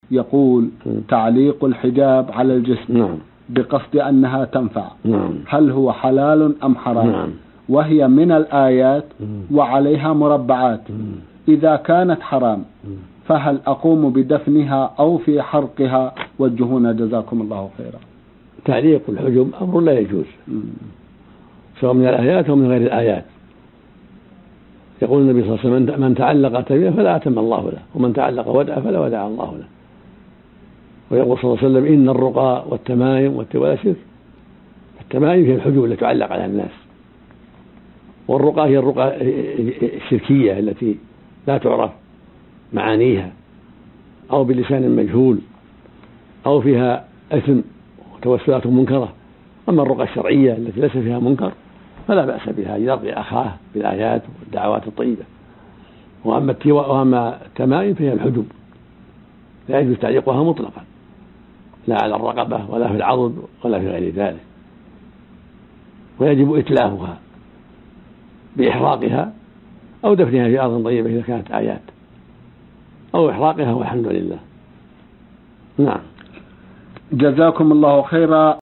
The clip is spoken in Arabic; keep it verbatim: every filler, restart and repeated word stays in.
يقول تعليق الحجاب على الجسم نعم. بقصد أنها تنفع، نعم. هل هو حلال أم حرام؟ نعم. وهي من الآيات وعليها مربعات. إذا كانت حرام فهل أقوم بدفنها أو في حرقها؟ وجهونا جزاكم الله خيرا. تعليق الحجب أمر لا يجوز سواء من الآيات أو من غير الآيات. يقول النبي صلى الله عليه وسلم من تعلق تميمة فلا أتم الله له، ومن تعلق ودع فلا ودع الله له. ويقول صلى الله عليه وسلم إن الرقى والتمايم والتوالى شرك. التمايم هي الحجب التي تعلق على الناس، والرقى هي الرقى الشركية التي لا تعرف معانيها أو بلسان مجهول أو فيها إثم وتوسلات منكرة. أما الرقى الشرعية التي ليس فيها منكر فلا بأس بها، يرقي أخاه بالآيات والدعوات الطيبة. وأما وأما التمائم فهي الحجب لا يجوز تعليقها مطلقا، لا على الرقبة ولا في العضد ولا في غير ذلك، ويجب إتلافها بإحراقها أو دفنها في أرض طيبة إذا كانت آيات، أو إحراقها والحمد لله. نعم. جزاكم الله خيرا.